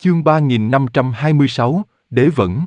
Chương 3526, Đế Vẫn.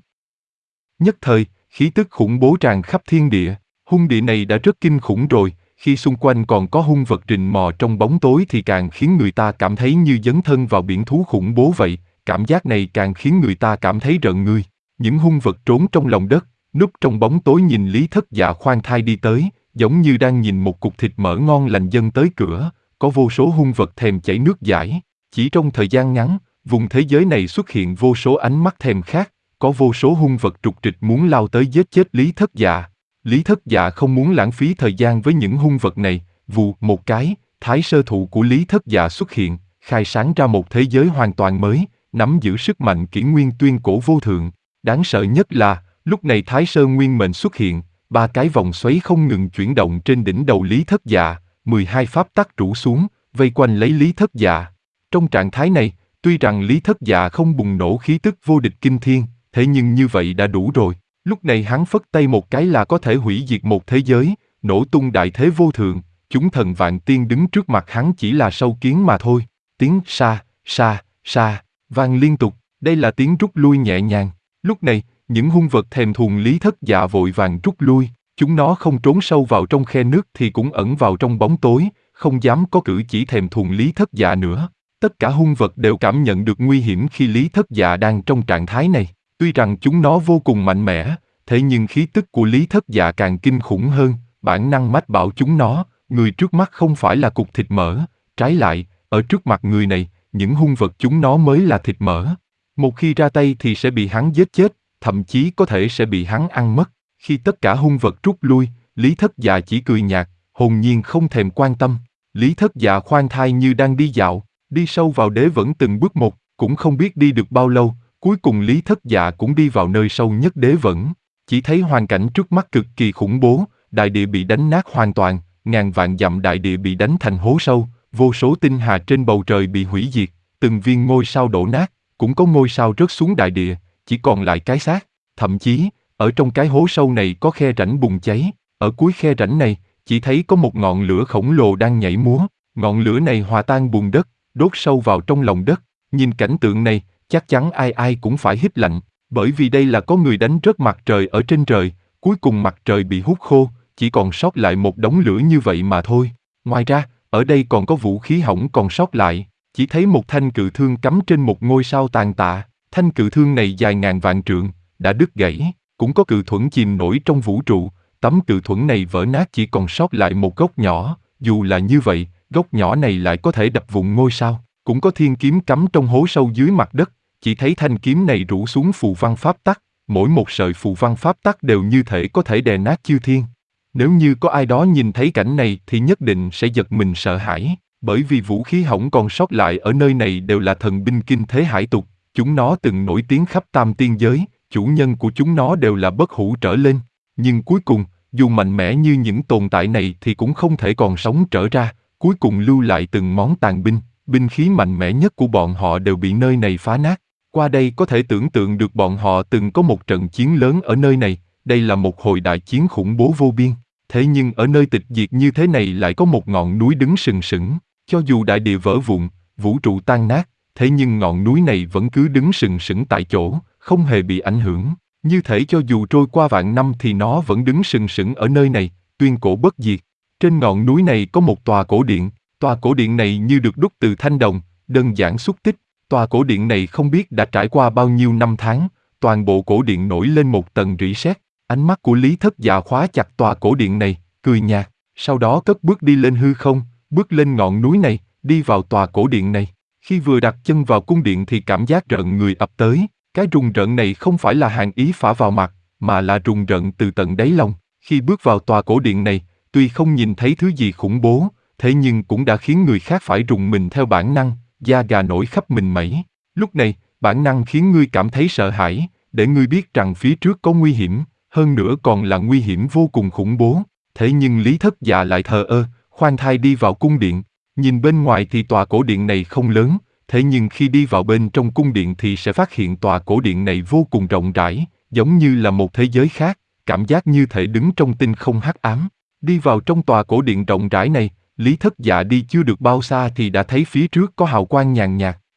Nhất thời, khí tức khủng bố tràn khắp thiên địa, hung địa này đã rất kinh khủng rồi, khi xung quanh còn có hung vật rình mò trong bóng tối thì càng khiến người ta cảm thấy như dấn thân vào biển thú khủng bố vậy, cảm giác này càng khiến người ta cảm thấy rợn người. Những hung vật trốn trong lòng đất, núp trong bóng tối nhìn Lý Thất Dạ khoan thai đi tới, giống như đang nhìn một cục thịt mỡ ngon lành dâng tới cửa, có vô số hung vật thèm chảy nước dãi. Chỉ trong thời gian ngắn, vùng thế giới này xuất hiện vô số ánh mắt thèm khát, có vô số hung vật trục trịch muốn lao tới giết chết Lý Thất Dạ. Lý Thất Dạ không muốn lãng phí thời gian với những hung vật này, vù một cái, thái sơ thụ của Lý Thất Dạ xuất hiện, khai sáng ra một thế giới hoàn toàn mới, nắm giữ sức mạnh kỷ nguyên tuyên cổ vô thượng. Đáng sợ nhất là, lúc này thái sơ nguyên mệnh xuất hiện, 3 cái vòng xoáy không ngừng chuyển động trên đỉnh đầu Lý Thất Dạ, 12 pháp tắc rủ xuống, vây quanh lấy Lý Thất Dạ. Trong trạng thái này, tuy rằng Lý Thất Dạ không bùng nổ khí tức vô địch kinh thiên, thế nhưng như vậy đã đủ rồi. Lúc này hắn phất tay một cái là có thể hủy diệt một thế giới, nổ tung đại thế vô thượng, chúng thần vạn tiên đứng trước mặt hắn chỉ là sâu kiến mà thôi. Tiếng sa, sa, sa, vang liên tục, đây là tiếng rút lui nhẹ nhàng. Lúc này, những hung vật thèm thuồng Lý Thất Dạ vội vàng rút lui, chúng nó không trốn sâu vào trong khe nước thì cũng ẩn vào trong bóng tối, không dám có cử chỉ thèm thuồng Lý Thất Dạ nữa. Tất cả hung vật đều cảm nhận được nguy hiểm khi Lý Thất Dạ đang trong trạng thái này. Tuy rằng chúng nó vô cùng mạnh mẽ, thế nhưng khí tức của Lý Thất Dạ càng kinh khủng hơn, bản năng mách bảo chúng nó, người trước mắt không phải là cục thịt mỡ, trái lại, ở trước mặt người này, những hung vật chúng nó mới là thịt mỡ. Một khi ra tay thì sẽ bị hắn giết chết, thậm chí có thể sẽ bị hắn ăn mất. Khi tất cả hung vật rút lui, Lý Thất Dạ chỉ cười nhạt, hồn nhiên không thèm quan tâm. Lý Thất Dạ khoan thai như đang đi dạo, đi sâu vào đế vẫn từng bước một, cũng không biết đi được bao lâu, cuối cùng Lý Thất Dạ cũng đi vào nơi sâu nhất đế vẫn. Chỉ thấy hoàn cảnh trước mắt cực kỳ khủng bố, đại địa bị đánh nát hoàn toàn, ngàn vạn dặm đại địa bị đánh thành hố sâu, vô số tinh hà trên bầu trời bị hủy diệt, từng viên ngôi sao đổ nát, cũng có ngôi sao rớt xuống đại địa, chỉ còn lại cái xác. Thậm chí, ở trong cái hố sâu này có khe rãnh bùng cháy, ở cuối khe rãnh này, chỉ thấy có một ngọn lửa khổng lồ đang nhảy múa, ngọn lửa này hòa tan bùn đất, đốt sâu vào trong lòng đất. Nhìn cảnh tượng này, chắc chắn ai ai cũng phải hít lạnh, bởi vì đây là có người đánh rớt mặt trời ở trên trời, cuối cùng mặt trời bị hút khô, chỉ còn sót lại một đống lửa như vậy mà thôi. Ngoài ra, ở đây còn có vũ khí hỏng còn sót lại, chỉ thấy một thanh cự thương cắm trên một ngôi sao tàn tạ, thanh cự thương này dài ngàn vạn trượng, đã đứt gãy, cũng có cự thuẫn chìm nổi trong vũ trụ, tấm cự thuẫn này vỡ nát chỉ còn sót lại một gốc nhỏ, dù là như vậy, gốc nhỏ này lại có thể đập vụn ngôi sao. Cũng có thiên kiếm cắm trong hố sâu dưới mặt đất, chỉ thấy thanh kiếm này rủ xuống phù văn pháp tắc, mỗi một sợi phù văn pháp tắc đều như thể có thể đè nát chư thiên. Nếu như có ai đó nhìn thấy cảnh này thì nhất định sẽ giật mình sợ hãi, bởi vì vũ khí hỏng còn sót lại ở nơi này đều là thần binh kinh thế hải tục, chúng nó từng nổi tiếng khắp tam tiên giới, chủ nhân của chúng nó đều là bất hủ trở lên, nhưng cuối cùng, dù mạnh mẽ như những tồn tại này thì cũng không thể còn sống trở ra, cuối cùng lưu lại từng món tàn binh. Binh khí mạnh mẽ nhất của bọn họ đều bị nơi này phá nát. Qua đây có thể tưởng tượng được bọn họ từng có một trận chiến lớn ở nơi này, đây là một hồi đại chiến khủng bố vô biên. Thế nhưng ở nơi tịch diệt như thế này lại có một ngọn núi đứng sừng sững, cho dù đại địa vỡ vụn, vũ trụ tan nát, thế nhưng ngọn núi này vẫn cứ đứng sừng sững tại chỗ, không hề bị ảnh hưởng. Như thể cho dù trôi qua vạn năm thì nó vẫn đứng sừng sững ở nơi này, tuyên cổ bất diệt. Trên ngọn núi này có một tòa cổ điện. Tòa cổ điện này như được đúc từ thanh đồng, đơn giản xúc tích. Tòa cổ điện này không biết đã trải qua bao nhiêu năm tháng, toàn bộ cổ điện nổi lên một tầng rỉ sét. Ánh mắt của Lý Thất Dạ khóa chặt tòa cổ điện này, cười nhạt, sau đó cất bước đi lên hư không, bước lên ngọn núi này, đi vào tòa cổ điện này. Khi vừa đặt chân vào cung điện thì cảm giác rợn người ập tới, cái rùng rợn này không phải là hàn ý phả vào mặt, mà là rùng rợn từ tận đáy lòng. Khi bước vào tòa cổ điện này, tuy không nhìn thấy thứ gì khủng bố, thế nhưng cũng đã khiến người khác phải rùng mình theo bản năng, da gà nổi khắp mình mẩy. Lúc này, bản năng khiến ngươi cảm thấy sợ hãi, để ngươi biết rằng phía trước có nguy hiểm, hơn nữa còn là nguy hiểm vô cùng khủng bố. Thế nhưng Lý Thất Dạ lại thờ ơ, khoan thai đi vào cung điện. Nhìn bên ngoài thì tòa cổ điện này không lớn, thế nhưng khi đi vào bên trong cung điện thì sẽ phát hiện tòa cổ điện này vô cùng rộng rãi, giống như là một thế giới khác, cảm giác như thể đứng trong tinh không hắc ám. Đi vào trong tòa cổ điện rộng rãi này, Lý Thất Dạ đi chưa được bao xa thì đã thấy phía trước có hào quang nhàn nhạt,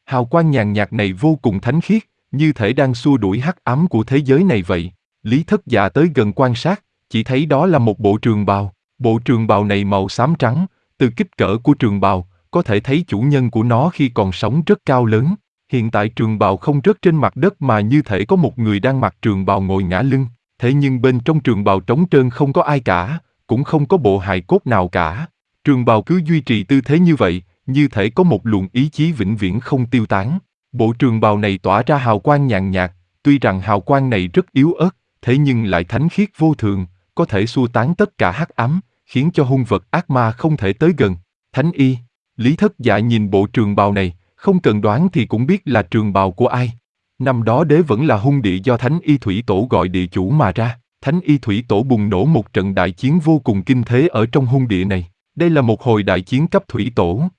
Hào quang nhàn nhạt này vô cùng thánh khiết, như thể đang xua đuổi hắc ám của thế giới này vậy. Lý Thất Dạ tới gần quan sát, chỉ thấy đó là một bộ trường bào. Bộ trường bào này màu xám trắng, từ kích cỡ của trường bào, có thể thấy chủ nhân của nó khi còn sống rất cao lớn. Hiện tại trường bào không rớt trên mặt đất mà như thể có một người đang mặc trường bào ngồi ngả lưng. Thế nhưng bên trong trường bào trống trơn không có ai cả, cũng không có bộ hài cốt nào cả. Trường bào cứ duy trì tư thế như vậy, như thể có một luồng ý chí vĩnh viễn không tiêu tán. Bộ trường bào này tỏa ra hào quang nhàn nhạt, tuy rằng hào quang này rất yếu ớt, thế nhưng lại thánh khiết vô thường, có thể xua tán tất cả hắc ám, khiến cho hung vật ác ma không thể tới gần. Thánh y. Lý Thất Dạ nhìn bộ trường bào này, không cần đoán thì cũng biết là trường bào của ai. Năm đó đế vẫn là hung địa do Thánh y thủy tổ gọi địa chủ mà ra. Thánh y thủy tổ bùng nổ một trận đại chiến vô cùng kinh thế ở trong hung địa này. Đây là một hồi đại chiến cấp thủy tổ.